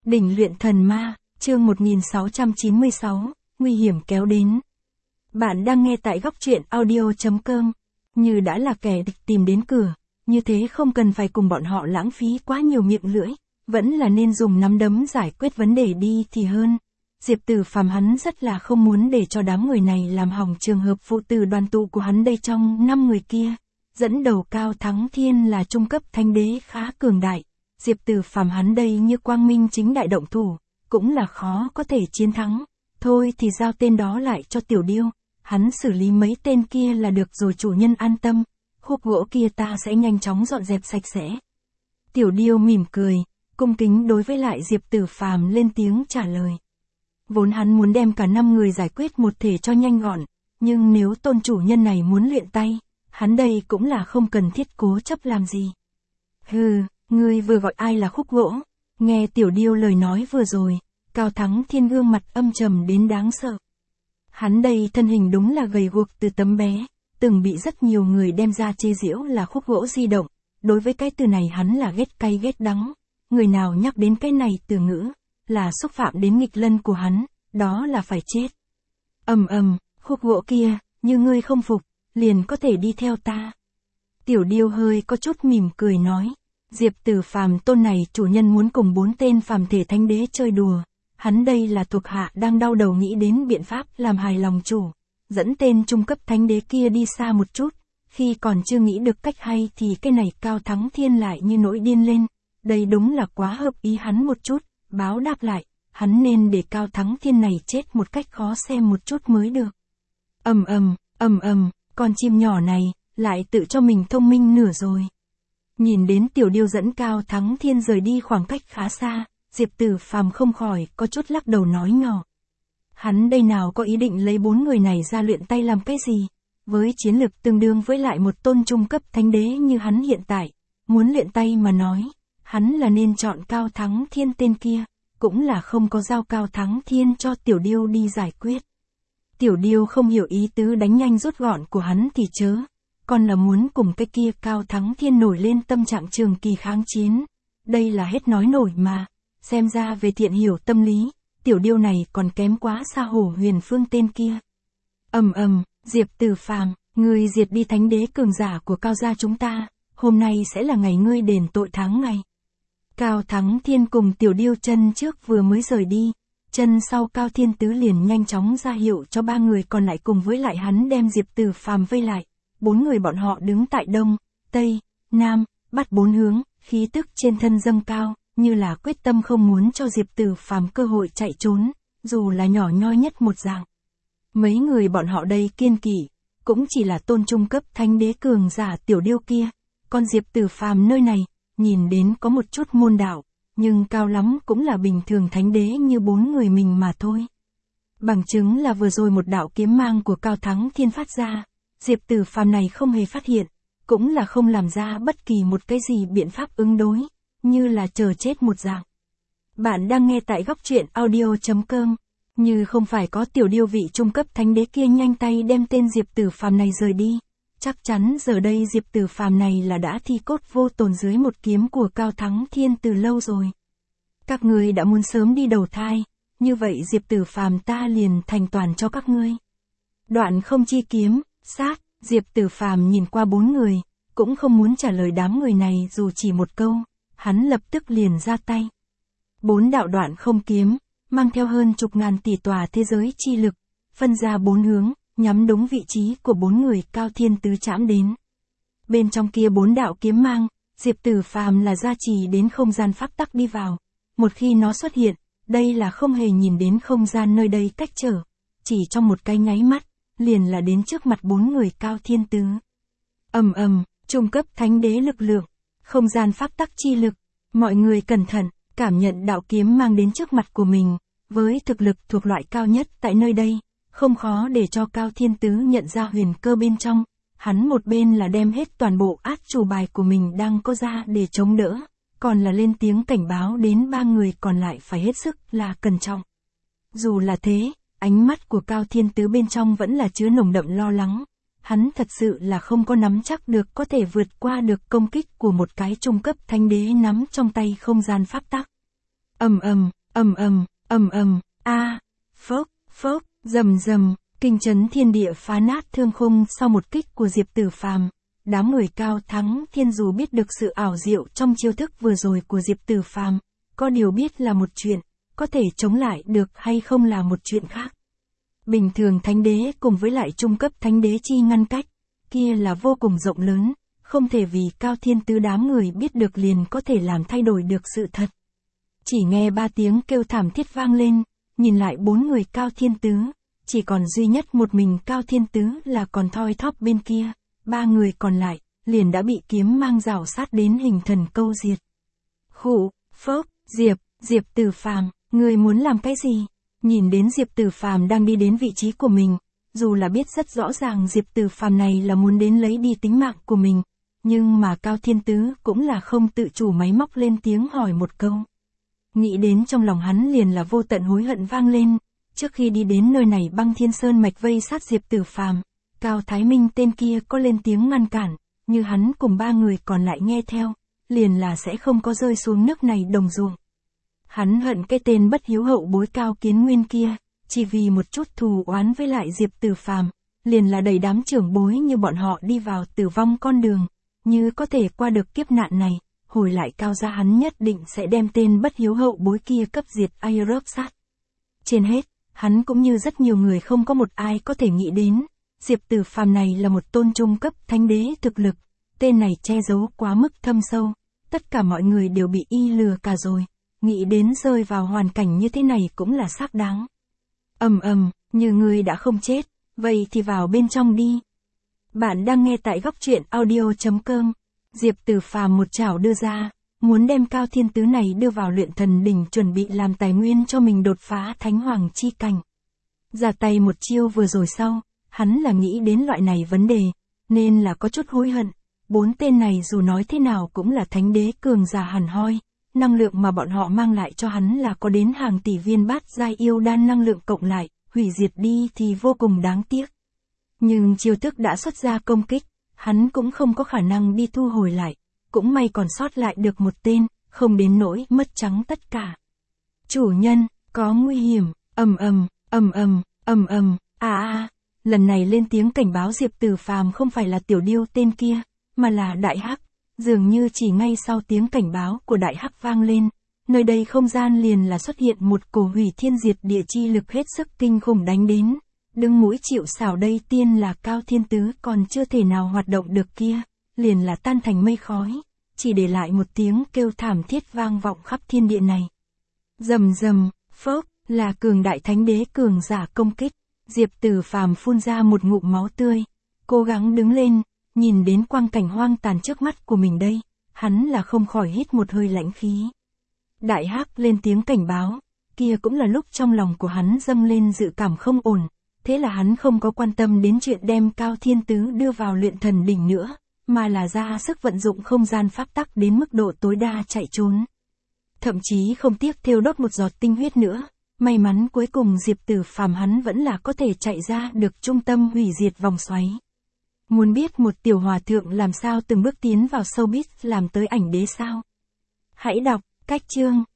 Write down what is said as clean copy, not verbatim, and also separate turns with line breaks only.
Đỉnh luyện thần ma, chương 1696, nguy hiểm kéo đến. Bạn đang nghe tại góc truyện audio.com. Như đã là kẻ địch tìm đến cửa, như thế không cần phải cùng bọn họ lãng phí quá nhiều miệng lưỡi, vẫn là nên dùng nắm đấm giải quyết vấn đề đi thì hơn. Diệp Tử Phàm hắn rất là không muốn để cho đám người này làm hỏng trường hợp phụ tử đoàn tụ của hắn đây. Trong 5 người kia, dẫn đầu Cao Thắng Thiên là trung cấp thánh đế khá cường đại. Diệp Tử Phàm hắn đây như quang minh chính đại động thủ, cũng là khó có thể chiến thắng. Thôi thì giao tên đó lại cho Tiểu Điêu, hắn xử lý mấy tên kia là được rồi, chủ nhân an tâm, khúc gỗ kia ta sẽ nhanh chóng dọn dẹp sạch sẽ. Tiểu Điêu mỉm cười, cung kính đối với lại Diệp Tử Phàm lên tiếng trả lời. Vốn hắn muốn đem cả 5 người giải quyết một thể cho nhanh gọn, nhưng nếu tôn chủ nhân này muốn luyện tay, hắn đây cũng là không cần thiết cố chấp làm gì. Hừ, ngươi vừa gọi ai là khúc gỗ? Nghe Tiểu Điêu lời nói vừa rồi, Cao Thắng Thiên gương mặt âm trầm đến đáng sợ. Hắn đây thân hình đúng là gầy guộc từ tấm bé, từng bị rất nhiều người đem ra chê giễu là khúc gỗ di động. Đối với cái từ này hắn là ghét cay ghét đắng. Người nào nhắc đến cái này từ ngữ, là xúc phạm đến nghịch lân của hắn, đó là phải chết. Khúc gỗ kia, như ngươi không phục, liền có thể đi theo ta. Tiểu Điêu hơi có chút mỉm cười nói. Diệp Tử Phàm tôn này chủ nhân muốn cùng 4 tên phàm thể thánh đế chơi đùa. Hắn đây là thuộc hạ đang đau đầu nghĩ đến biện pháp làm hài lòng chủ. Dẫn tên trung cấp thánh đế kia đi xa một chút. Khi còn chưa nghĩ được cách hay thì cái này Cao Thắng Thiên lại như nổi điên lên. Đây đúng là quá hợp ý hắn một chút. Báo đáp lại, hắn nên để Cao Thắng Thiên này chết một cách khó xem một chút mới được. Con chim nhỏ này, lại tự cho mình thông minh nửa rồi. Nhìn đến Tiểu Điêu dẫn Cao Thắng Thiên rời đi khoảng cách khá xa, Diệp Tử Phàm không khỏi có chút lắc đầu nói nhỏ. Hắn đây nào có ý định lấy 4 người này ra luyện tay làm cái gì? Với chiến lực tương đương với lại một tôn trung cấp thánh đế như hắn hiện tại, muốn luyện tay mà nói, hắn là nên chọn Cao Thắng Thiên tên kia, cũng là không có giao Cao Thắng Thiên cho Tiểu Điêu đi giải quyết. Tiểu Điêu không hiểu ý tứ đánh nhanh rút gọn của hắn thì chớ, còn là muốn cùng cái kia Cao Thắng Thiên nổi lên tâm trạng trường kỳ kháng chiến. Đây là hết nói nổi mà, xem ra về thiện hiểu tâm lý, Tiểu Điêu này còn kém quá xa Hổ Huyền Phương tên kia. Diệp Tử Phàm, ngươi diệt đi thánh đế cường giả của Cao gia chúng ta, hôm nay sẽ là ngày ngươi đền tội tháng ngày. Cao Thắng Thiên cùng Tiểu Điêu chân trước vừa mới rời đi, chân sau Cao Thiên Tứ liền nhanh chóng ra hiệu cho 3 người còn lại cùng với lại hắn đem Diệp Tử Phàm vây lại. 4 người bọn họ đứng tại đông, tây, nam, bắc 4 hướng, khí tức trên thân dâng cao, như là quyết tâm không muốn cho Diệp Tử Phàm cơ hội chạy trốn, dù là nhỏ nhoi nhất một dạng. Mấy người bọn họ đây kiên kỵ, cũng chỉ là tôn trung cấp thánh đế cường giả Tiểu Điêu kia, còn Diệp Tử Phàm nơi này, nhìn đến có một chút môn đạo, nhưng cao lắm cũng là bình thường thánh đế như 4 người mình mà thôi. Bằng chứng là vừa rồi một đạo kiếm mang của Cao Thắng Thiên phát ra, Diệp Tử Phàm này không hề phát hiện, cũng là không làm ra bất kỳ một cái gì biện pháp ứng đối, như là chờ chết một dạng. Bạn đang nghe tại góc truyện audio.com, như không phải có Tiểu Điêu vị trung cấp thánh đế kia nhanh tay đem tên Diệp Tử Phàm này rời đi, chắc chắn giờ đây Diệp Tử Phàm này là đã thi cốt vô tồn dưới một kiếm của Cao Thắng Thiên từ lâu rồi. Các ngươi đã muốn sớm đi đầu thai, như vậy Diệp Tử Phàm ta liền thành toàn cho các ngươi. Đoạn không chi kiếm, sát, Diệp Tử Phàm nhìn qua 4 người, cũng không muốn trả lời đám người này dù chỉ một câu, hắn lập tức liền ra tay. 4 đạo đoạn không kiếm, mang theo hơn chục ngàn tỷ tòa thế giới chi lực, phân ra 4 hướng, nhắm đúng vị trí của 4 người Cao Thiên Tứ chạm đến. Bên trong kia 4 đạo kiếm mang, Diệp Tử Phàm là gia trì đến không gian pháp tắc đi vào. Một khi nó xuất hiện, đây là không hề nhìn đến không gian nơi đây cách trở, chỉ trong một cái nháy mắt, liền là đến trước mặt 4 người Cao Thiên Tứ. Trung cấp thánh đế lực lượng, không gian pháp tắc chi lực, mọi người cẩn thận, cảm nhận đạo kiếm mang đến trước mặt của mình, với thực lực thuộc loại cao nhất tại nơi đây, không khó để cho Cao Thiên Tứ nhận ra huyền cơ bên trong, hắn một bên là đem hết toàn bộ át chủ bài của mình đang có ra để chống đỡ, còn là lên tiếng cảnh báo đến 3 người còn lại phải hết sức là cẩn trọng. Dù là thế, ánh mắt của Cao Thiên Tứ bên trong vẫn là chứa nồng đậm lo lắng, hắn thật sự là không có nắm chắc được có thể vượt qua được công kích của một cái trung cấp thánh đế nắm trong tay không gian pháp tắc. Phốc, phốc, rầm rầm, kinh chấn thiên địa phá nát thương khung sau một kích của Diệp Tử Phàm. Đám người Cao Thắng Thiên dù biết được sự ảo diệu trong chiêu thức vừa rồi của Diệp Tử Phàm, có điều biết là một chuyện, có thể chống lại được hay không là một chuyện khác. Bình thường thánh đế cùng với lại trung cấp thánh đế chi ngăn cách, kia là vô cùng rộng lớn, không thể vì Cao Thiên Tứ đám người biết được liền có thể làm thay đổi được sự thật. Chỉ nghe 3 tiếng kêu thảm thiết vang lên, nhìn lại 4 người Cao Thiên Tứ, chỉ còn duy nhất một mình Cao Thiên Tứ là còn thoi thóp bên kia, 3 người còn lại, liền đã bị kiếm mang rào sát đến hình thần câu diệt. Khụ, phốc, Diệp Tử Phàm, ngươi muốn làm cái gì? Nhìn đến Diệp Tử Phàm đang đi đến vị trí của mình, dù là biết rất rõ ràng Diệp Tử Phàm này là muốn đến lấy đi tính mạng của mình, nhưng mà Cao Thiên Tứ cũng là không tự chủ máy móc lên tiếng hỏi một câu. Nghĩ đến trong lòng hắn liền là vô tận hối hận vang lên, trước khi đi đến nơi này Băng Thiên Sơn mạch vây sát Diệp Tử Phàm, Cao Thái Minh tên kia có lên tiếng ngăn cản, như hắn cùng 3 người còn lại nghe theo, liền là sẽ không có rơi xuống nước này đồng ruộng. Hắn hận cái tên bất hiếu hậu bối Cao Kiến Nguyên kia, chỉ vì một chút thù oán với lại Diệp Tử Phàm, liền là đẩy đám trưởng bối như bọn họ đi vào tử vong con đường, như có thể qua được kiếp nạn này, hồi lại Cao gia hắn nhất định sẽ đem tên bất hiếu hậu bối kia cấp diệt ai rớp sát. Trên hết, hắn cũng như rất nhiều người không có một ai có thể nghĩ đến, Diệp Tử Phàm này là một tôn trung cấp thánh đế thực lực, tên này che giấu quá mức thâm sâu, tất cả mọi người đều bị y lừa cả rồi, nghĩ đến rơi vào hoàn cảnh như thế này cũng là xác đáng. Như ngươi đã không chết, vậy thì vào bên trong đi. Bạn đang nghe tại góc truyện audio.com. Diệp Tử Phàm một chảo đưa ra, muốn đem Cao Thiên Tứ này đưa vào luyện thần đỉnh chuẩn bị làm tài nguyên cho mình đột phá thánh hoàng chi cảnh. Ra tay một chiêu vừa rồi sau, hắn là nghĩ đến loại này vấn đề, nên là có chút hối hận. 4 tên này dù nói thế nào cũng là thánh đế cường giả hẳn hoi, năng lượng mà bọn họ mang lại cho hắn là có đến hàng tỷ viên bát giai yêu đan năng lượng cộng lại, hủy diệt đi thì vô cùng đáng tiếc. Nhưng chiêu thức đã xuất ra công kích, hắn cũng không có khả năng đi thu hồi lại, cũng may còn sót lại được một tên, không đến nỗi mất trắng tất cả. Chủ nhân, có nguy hiểm, lần này lên tiếng cảnh báo Diệp Tử Phàm không phải là Tiểu Điêu tên kia, mà là Đại Hắc, dường như chỉ ngay sau tiếng cảnh báo của Đại Hắc vang lên, nơi đây không gian liền là xuất hiện một cổ hủy thiên diệt địa chi lực hết sức kinh khủng đánh đến. Đứng mũi chịu sào đây tiên là Cao Thiên Tứ còn chưa thể nào hoạt động được kia, liền là tan thành mây khói, chỉ để lại một tiếng kêu thảm thiết vang vọng khắp thiên địa này. Rầm rầm, phốc, là cường đại thánh đế cường giả công kích, Diệp Tử Phàm phun ra một ngụm máu tươi, cố gắng đứng lên, nhìn đến quang cảnh hoang tàn trước mắt của mình đây, hắn là không khỏi hít một hơi lãnh khí. Đại Hắc lên tiếng cảnh báo, kia cũng là lúc trong lòng của hắn dâng lên dự cảm không ổn. Thế là hắn không có quan tâm đến chuyện đem Cao Thiên Tứ đưa vào luyện thần đỉnh nữa, mà là ra sức vận dụng không gian pháp tắc đến mức độ tối đa chạy trốn. Thậm chí không tiếc thiêu đốt một giọt tinh huyết nữa, may mắn cuối cùng Diệp Tử Phàm hắn vẫn là có thể chạy ra được trung tâm hủy diệt vòng xoáy. Muốn biết một tiểu hòa thượng làm sao từng bước tiến vào showbiz làm tới ảnh đế sao? Hãy đọc, cách chương.